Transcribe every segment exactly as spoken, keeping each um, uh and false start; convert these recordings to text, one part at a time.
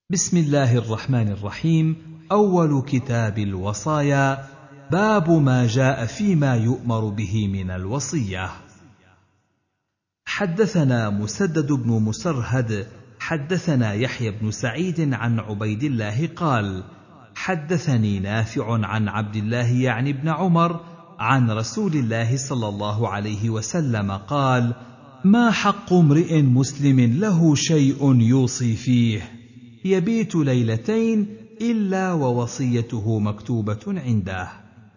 بسم الله الرحمن الرحيم. أول كتاب الوصايا. باب ما جاء فيما يؤمر به من الوصية. حدثنا مسدد بن مسرهد حدثنا يحيى بن سعيد عن عبيد الله قال: حدثني نافع عن عبد الله يعني ابن عمر عن رسول الله صلى الله عليه وسلم قال: ما حق امرئ مسلم له شيء يوصي فيه يبيت ليلتين إلا ووصيته مكتوبة عنده.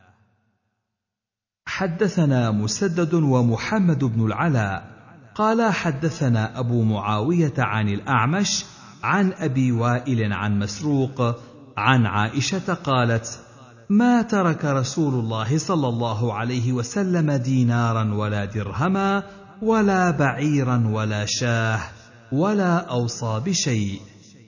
حدثنا مسدد ومحمد بن العلاء قال حدثنا أبو معاوية عن الأعمش عن أبي وائل عن مسروق عن عائشة قالت: ما ترك رسول الله صلى الله عليه وسلم دينارا ولا درهما ولا بعيرا ولا شاه ولا أوصى بشيء.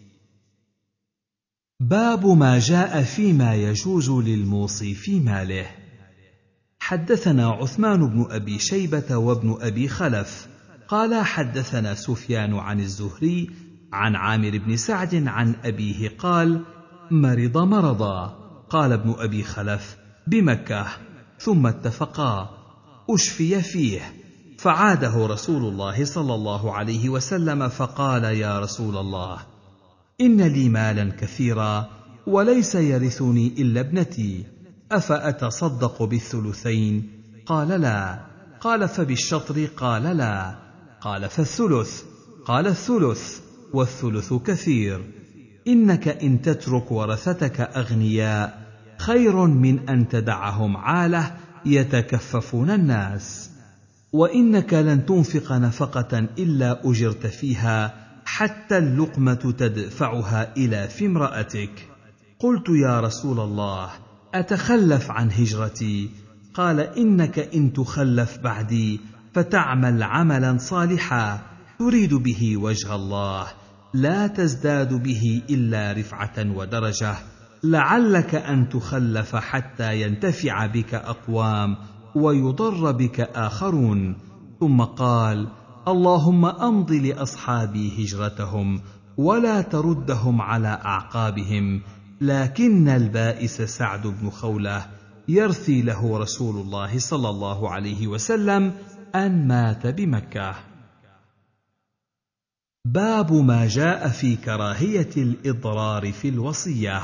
باب ما جاء فيما يجوز للموصي في ماله. حدثنا عثمان بن أبي شيبة وابن أبي خلف قال حدثنا سفيان عن الزهري عن عامر بن سعد عن أبيه قال: مرض مرضا. قال ابن أبي خلف: بمكة. ثم اتفقا أشفي فيه، فعاده رسول الله صلى الله عليه وسلم فقال: يا رسول الله، إن لي مالا كثيرا وليس يرثني إلا ابنتي، أفأتصدق بالثلثين؟ قال: لا. قال: فبالشطر؟ قال: لا. قال: فالثلث؟ قال: الثلث، والثلث كثير. إنك إن تترك ورثتك أغنياء خير من أن تدعهم عالة يتكففون الناس، وإنك لن تنفق نفقة إلا أجرت فيها حتى اللقمة تدفعها إلى في امرأتك. قلت: يا رسول الله، أتخلف عن هجرتي؟ قال: إنك إن تخلف بعدي فتعمل عملا صالحا تريد به وجه الله لا تزداد به إلا رفعة ودرجة، لعلك أن تخلف حتى ينتفع بك أقوام ويضر بك آخرون. ثم قال: اللهم أمض لأصحابي هجرتهم ولا تردهم على أعقابهم، لكن البائس سعد بن خولة يرثي له رسول الله صلى الله عليه وسلم أن مات بمكة. باب ما جاء في كراهية الإضرار في الوصية.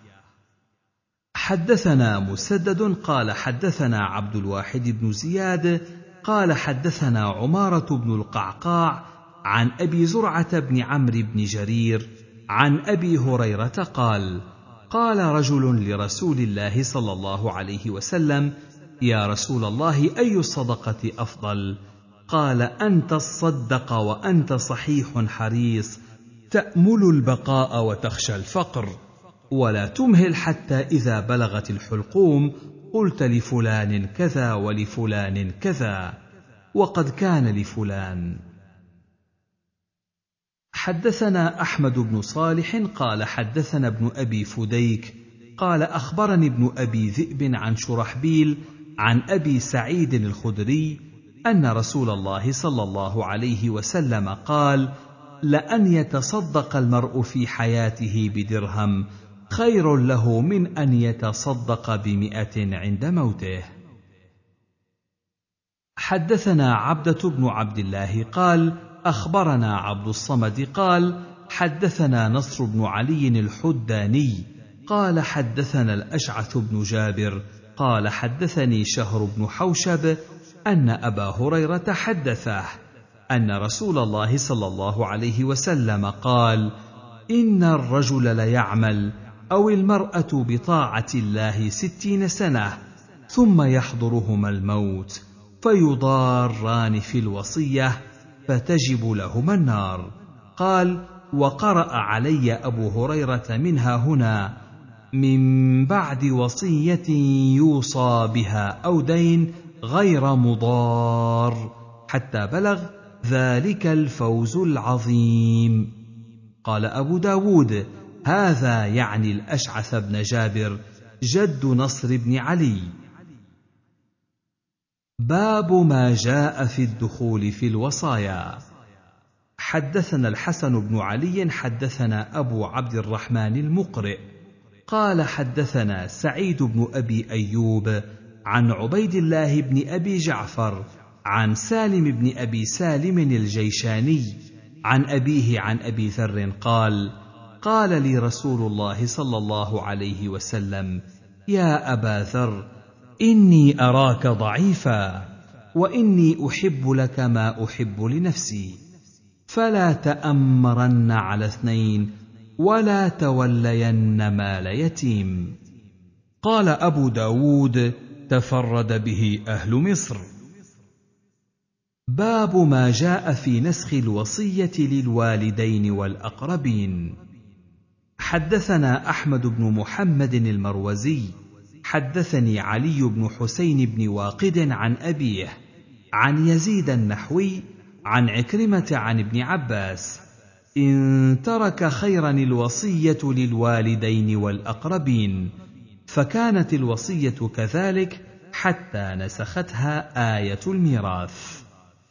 حدثنا مسدد قال حدثنا عبد الواحد بن زياد قال حدثنا عمارة بن القعقاع عن أبي زرعة بن عمرو بن جرير عن أبي هريرة قال: قال رجل لرسول الله صلى الله عليه وسلم: يا رسول الله، أي الصدقة أفضل؟ قال: أن تصدق وأنت صحيح حريص تأمل البقاء وتخشى الفقر، ولا تمهل حتى إذا بلغت الحلقوم قلت لفلان كذا ولفلان كذا وقد كان لفلان. حدثنا أحمد بن صالح قال حدثنا ابن أبي فديك قال أخبرني ابن أبي ذئب عن شرحبيل عن أبي سعيد الخدري أن رسول الله صلى الله عليه وسلم قال: لأن يتصدق المرء في حياته بدرهم خير له من أن يتصدق بمئة عند موته. حدثنا عبدة بن عبد الله قال أخبرنا عبد الصمد قال حدثنا نصر بن علي الحداني قال حدثنا الأشعث بن جابر قال حدثني شهر بن حوشب أن أبا هريرة حدثه أن رسول الله صلى الله عليه وسلم قال: إن الرجل ليعمل أو المرأة بطاعة الله ستين سنة ثم يحضرهما الموت فيضاران في الوصية فتجب لهما النار. قال: وقرأ علي أبو هريرة منها هنا: من بعد وصية يوصى بها أو دين غير مضار، حتى بلغ ذلك الفوز العظيم. قال أبو داود: هذا يعني الأشعث بن جابر جد نصر بن علي. باب ما جاء في الدخول في الوصايا. حدثنا الحسن بن علي حدثنا أبو عبد الرحمن المقرئ قال حدثنا سعيد بن أبي أيوب عن عبيد الله بن أبي جعفر عن سالم بن أبي سالم الجيشاني عن أبيه عن أبي ذر قال قال لي رسول الله صلى الله عليه وسلم يا أبا ذر إني أراك ضعيفا وإني أحب لك ما أحب لنفسي فلا تأمرن على اثنين ولا تولين مال يتيم. قال أبو داود تفرد به أهل مصر. باب ما جاء في نسخ الوصية للوالدين والأقربين. حدثنا أحمد بن محمد المروزي حدثني علي بن حسين بن واقد عن أبيه عن يزيد النحوي عن عكرمة عن ابن عباس إن ترك خيرا الوصية للوالدين والأقربين، فكانت الوصية كذلك حتى نسختها آية الميراث.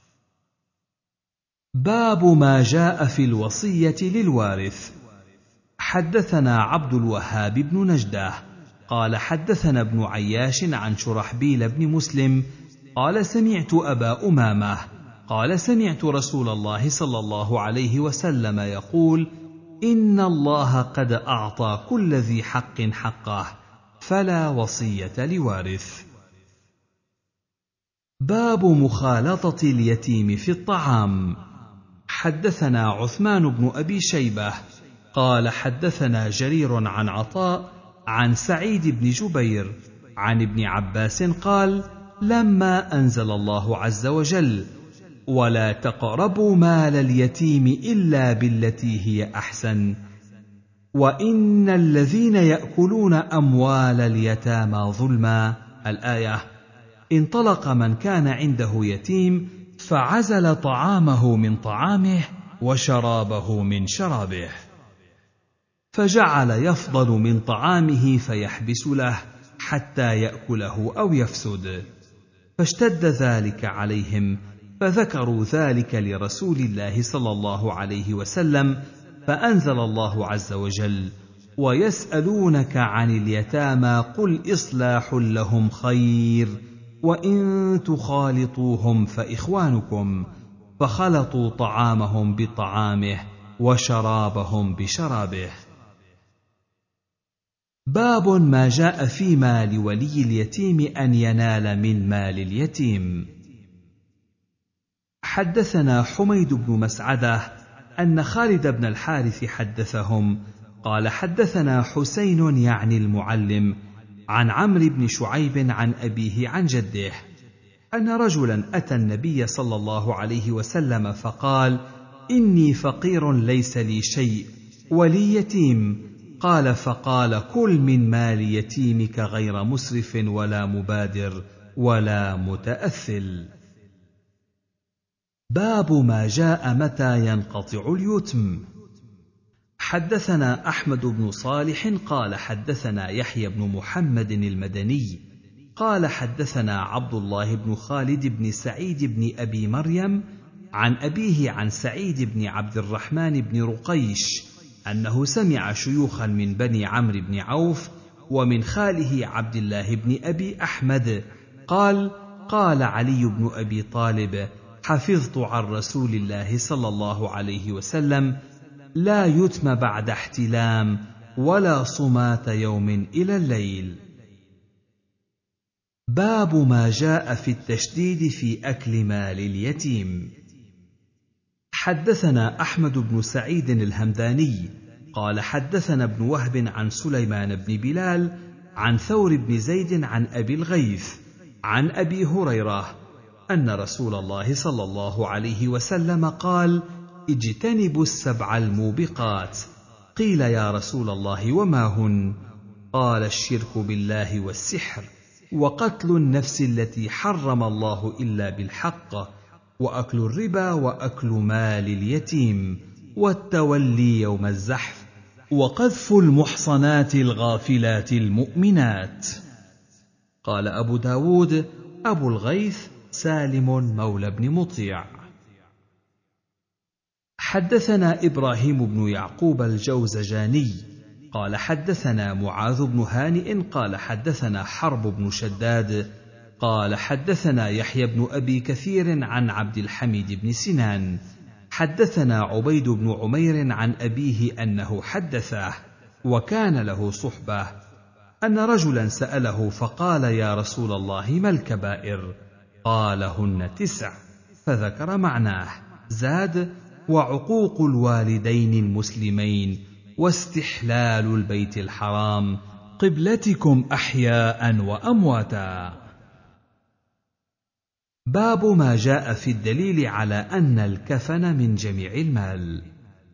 باب ما جاء في الوصية للوارث. حدثنا عبد الوهاب بن نجده قال حدثنا ابن عياش عن شرحبيل بن مسلم قال سمعت أبا أمامة قال سمعت رسول الله صلى الله عليه وسلم يقول إن الله قد أعطى كل ذي حق حقه فلا وصية لوارث. باب مخالطة اليتيم في الطعام. حدثنا عثمان بن أبي شيبة قال حدثنا جرير عن عطاء عن سعيد بن جبير عن ابن عباس قال لما أنزل الله عز وجل ولا تقربوا مال اليتيم إلا بالتي هي أحسن وإن الذين يأكلون أموال اليتامى ظلما الآية، انطلق من كان عنده يتيم فعزل طعامه من طعامه وشرابه من شرابه، فجعل يفضل من طعامه فيحبس له حتى يأكله أو يفسد، فاشتد ذلك عليهم فذكروا ذلك لرسول الله صلى الله عليه وسلم، فأنزل الله عز وجل ويسألونك عن اليتامى قل إصلاح لهم خير وإن تخالطوهم فإخوانكم، فخلطوا طعامهم بطعامه وشرابهم بشرابه. باب ما جاء في مال ولي اليتيم أن ينال من مال اليتيم. حدثنا حميد بن مسعدة أن خالد بن الحارث حدثهم قال حدثنا حسين يعني المعلم عن عمرو بن شعيب عن أبيه عن جده أن رجلا أتى النبي صلى الله عليه وسلم فقال إني فقير ليس لي شيء ولي يتيم، قال فقال كل من مال يتيمك غير مسرف ولا مبادر ولا متأثل. باب ما جاء متى ينقطع اليتم. حدثنا أحمد بن صالح قال حدثنا يحيى بن محمد المدني قال حدثنا عبد الله بن خالد بن سعيد بن أبي مريم عن أبيه عن سعيد بن عبد الرحمن بن رقيش أنه سمع شيوخا من بني عمرو بن عوف ومن خاله عبد الله بن أبي أحمد قال قال علي بن أبي طالب حفظت عن رسول الله صلى الله عليه وسلم لا يتم بعد احتلام ولا صمات يوم إلى الليل. باب ما جاء في التشديد في أكل مال اليتيم. حدثنا أحمد بن سعيد الهمداني قال حدثنا ابن وهب عن سليمان بن بلال عن ثور بن زيد عن أبي الغيث عن أبي هريرة أن رسول الله صلى الله عليه وسلم قال اجتنبوا السبع الموبقات. قيل يا رسول الله وما هن؟ قال الشرك بالله والسحر وقتل النفس التي حرم الله إلا بالحق وأكل الربا وأكل مال اليتيم والتولي يوم الزحف وقذف المحصنات الغافلات المؤمنات. قال أبو داود أبو الغيث سالم مولى بن مطيع. حدثنا إبراهيم بن يعقوب الجوزجاني قال حدثنا معاذ بن هانئ قال حدثنا حرب بن شداد قال حدثنا يحيى بن أبي كثير عن عبد الحميد بن سنان حدثنا عبيد بن عمير عن أبيه أنه حدثه وكان له صحبة أن رجلا سأله فقال يا رسول الله ما الكبائر؟ قال هن تسع، فذكر معناه. زاد: وعقوق الوالدين المسلمين، واستحلال البيت الحرام، قبلتكم أحياء وأمواتا. باب ما جاء في الدليل على أن الكفن من جميع المال.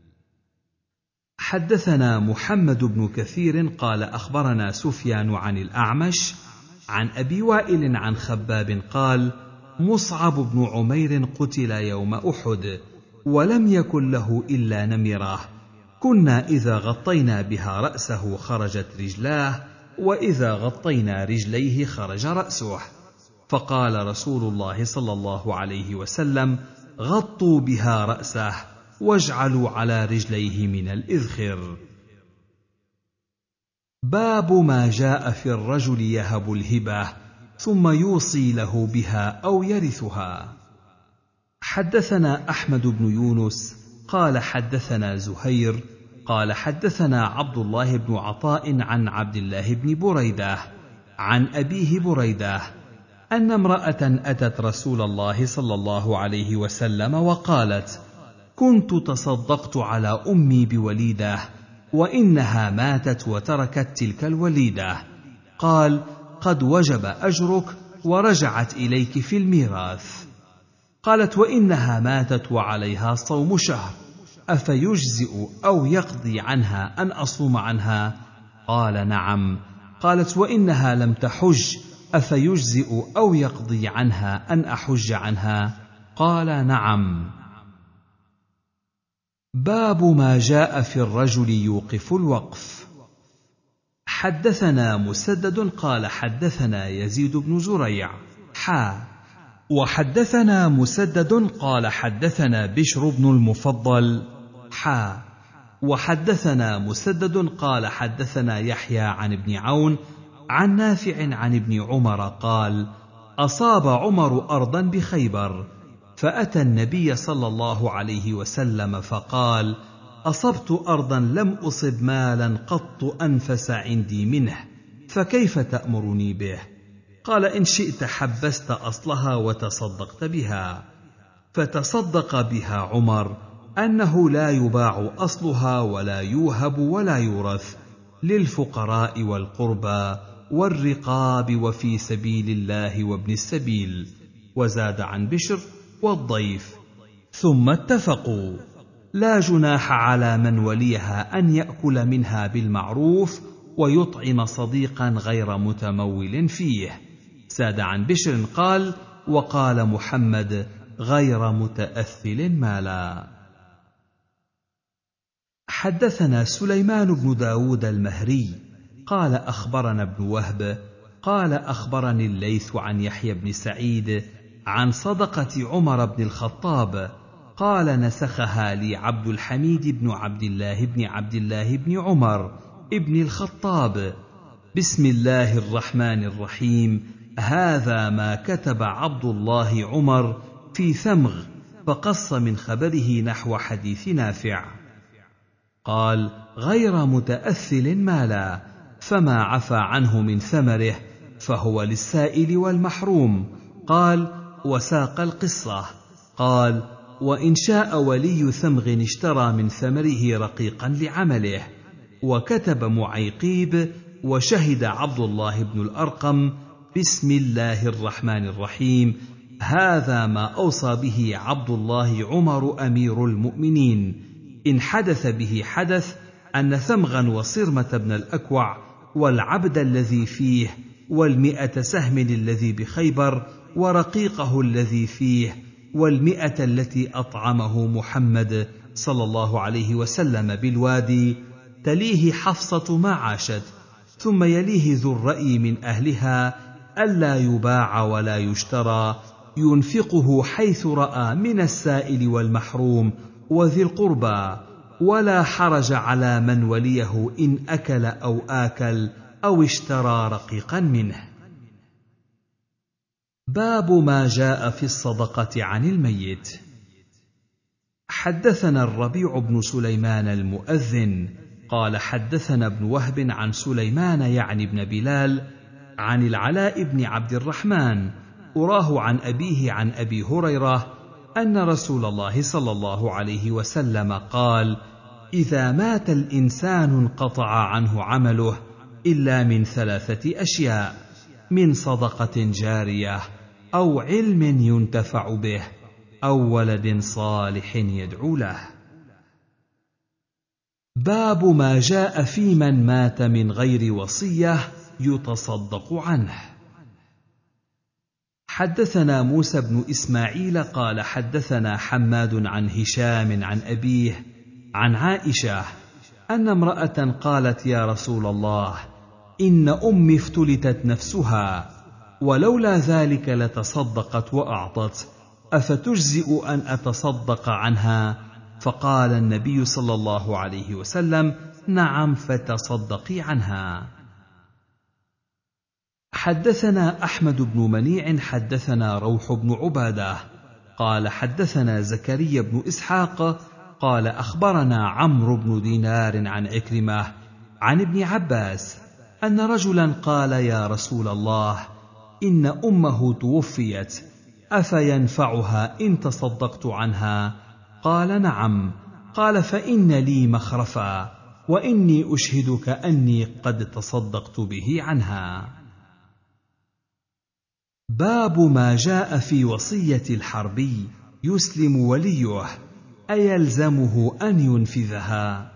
حدثنا محمد بن كثير قال أخبرنا سفيان عن الأعمش عن أبي وائل عن خباب قال: مصعب بن عمير قتل يوم أحد ولم يكن له إلا نمرة، كنا إذا غطينا بها رأسه خرجت رجلاه، وإذا غطينا رجليه خرج رأسه، فقال رسول الله صلى الله عليه وسلم: غطوا بها رأسه واجعلوا على رجليه من الإذخر. باب ما جاء في الرجل يهب الهبة ثم يوصي له بها أو يرثها. حدثنا أحمد بن يونس قال حدثنا زهير قال حدثنا عبد الله بن عطاء عن عبد الله بن بريدة عن أبيه بريدة أن امرأة أتت رسول الله صلى الله عليه وسلم وقالت: كنت تصدقت على أمي بوليدة وإنها ماتت وتركت تلك الوليدة. قال: قد وجب أجرك ورجعت إليك في الميراث. قالت: وإنها ماتت وعليها صوم شهر، أفيجزئ أو يقضي عنها أن أصوم عنها؟ قال: نعم. قالت: وإنها لم تحج، أفيجزئ أو يقضي عنها أن أحج عنها؟ قال: نعم. باب ما جاء في الرجل يوقف الوقف. حدثنا مسدد قال حدثنا يزيد بن زريع حا وحدثنا مسدد قال حدثنا بشر بن المفضل حا وحدثنا مسدد قال حدثنا يحيى عن ابن عون عن نافع عن ابن عمر قال: أصاب عمر أرضا بخيبر، فأتى النبي صلى الله عليه وسلم فقال: أصبت أرضا لم أصب مالا قط أنفس عندي منه، فكيف تأمرني به؟ قال: إن شئت حبست أصلها وتصدقت بها. فتصدق بها عمر أنه لا يباع أصلها ولا يوهب ولا يورث، للفقراء والقربى والرقاب وفي سبيل الله وابن السبيل. وزاد عن بشر: والضيف. ثم اتفقوا: لا جناح على من وليها أن يأكل منها بالمعروف ويطعم صديقا غير متمول فيه. زاد عن بشر قال: وقال محمد: غير متأثل مالا. حدثنا سليمان بن داود المهري قال أخبرنا ابن وهب قال أخبرني الليث عن يحيى بن سعيد عن صدقة عمر بن الخطاب قال: نسخها لي عبد الحميد بن عبد الله بن عبد الله بن عمر ابن الخطاب: بسم الله الرحمن الرحيم، هذا ما كتب عبد الله عمر في ثمغ، فقص من خبره نحو حديث نافع. قال: غير متأثل مالا، فما عفى عنه من ثمره فهو للسائل والمحروم. قال: وساق القصة. قال: وإن شاء ولي ثمغ اشترى من ثمره رقيقا لعمله. وكتب معيقيب: وشهد عبد الله بن الأرقم: بسم الله الرحمن الرحيم، هذا ما أوصى به عبد الله عمر أمير المؤمنين، إن حدث به حدث، أن ثمغا وصرمة بن الأكوع والعبد الذي فيه والمئة سهم الذي بخيبر ورقيقه الذي فيه والمئة التي أطعمه محمد صلى الله عليه وسلم بالوادي، تليه حفصة ما عاشت، ثم يليه ذو الرأي من أهلها، ألا يباع ولا يشترى، ينفقه حيث رأى من السائل والمحروم وذي القربى، ولا حرج على من وليه إن أكل أو آكل أو اشترى رقيقا منه. باب ما جاء في الصدقة عن الميت. حدثنا الربيع بن سليمان المؤذن قال حدثنا ابن وهب عن سليمان يعني بن بلال عن العلاء بن عبد الرحمن أراه عن أبيه عن أبي هريرة أن رسول الله صلى الله عليه وسلم قال: إذا مات الإنسان انقطع عنه عمله إلا من ثلاثة أشياء: من صدقة جارية، أو علم ينتفع به، أو ولد صالح يدعو له. باب ما جاء في من مات من غير وصية يتصدق عنه. حدثنا موسى بن إسماعيل قال حدثنا حماد عن هشام عن أبيه عن عائشة أن امرأة قالت: يا رسول الله، إن أمي افتلتت نفسها، ولولا ذلك لتصدقت وأعطت، أفتجزئ أن أتصدق عنها؟ فقال النبي صلى الله عليه وسلم: نعم، فتصدقي عنها. حدثنا أحمد بن منيع حدثنا روح بن عبادة قال حدثنا زكريا بن إسحاق قال أخبرنا عمرو بن دينار عن عكرمة عن ابن عباس أن رجلا قال: يا رسول الله، إن أمه توفيت، أفينفعها إن تصدقت عنها؟ قال: نعم. قال: فإن لي مخرفا، وإني أشهدك أني قد تصدقت به عنها. باب ما جاء في وصية الحربي يسلم وليه أيلزمه أن ينفذها.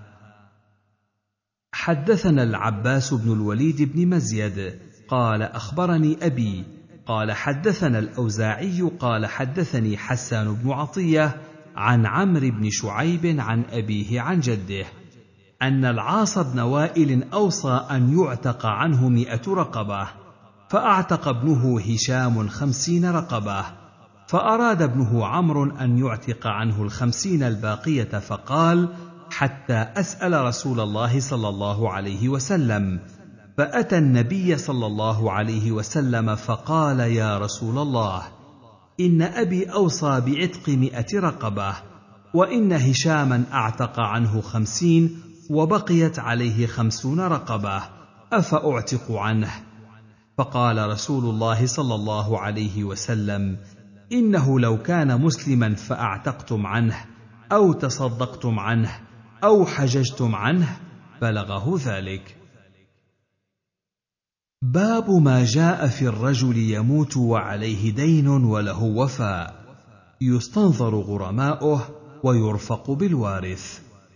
حدثنا العباس بن الوليد بن مزيد قال أخبرني أبي قال حدثنا الأوزاعي قال حدثني حسان بن عطية عن عمرو بن شعيب عن أبيه عن جده أن العاص بن وائل أوصى أن يعتق عنه مئة رقبة، فأعتق ابنه هشام خمسين رقبة، فأراد ابنه عمرو أن يعتق عنه الخمسين الباقية، فقال: حتى أسأل رسول الله صلى الله عليه وسلم. فأتى النبي صلى الله عليه وسلم فقال: يا رسول الله، إن أبي أوصى بعتق مئة رقبة، وإن هشاما أعتق عنه خمسين، وبقيت عليه خمسون رقبة، أفأعتق عنه؟ فقال رسول الله صلى الله عليه وسلم: إنه لو كان مسلما فأعتقتم عنه، أو تصدقتم عنه، أو حججتم عنه، بلغه ذلك. باب ما جاء في الرجل يموت وعليه دين وله وفاء، يستنظر غرماؤه ويرفق بالوارث.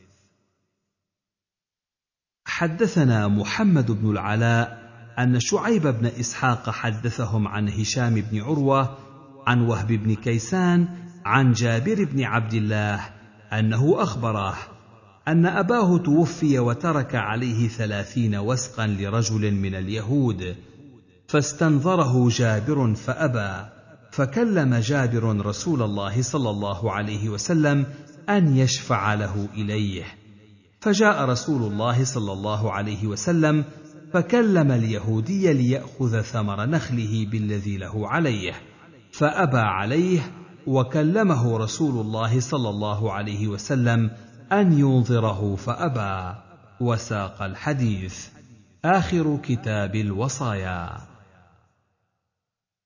حدثنا محمد بن العلاء أن شعيب بن إسحاق حدثهم عن هشام بن عروة عن وهب بن كيسان عن جابر بن عبد الله أنه أخبره أن أباه توفي وترك عليه ثلاثين وسقا لرجل من اليهود، فاستنظره جابر فأبى، فكلم جابر رسول الله صلى الله عليه وسلم أن يشفع له إليه، فجاء رسول الله صلى الله عليه وسلم فكلم اليهودي ليأخذ ثمر نخله بالذي له عليه، فأبى عليه، وكلمه رسول الله صلى الله عليه وسلم أن ينظره فأبى. وساق الحديث. آخر كتاب الوصايا.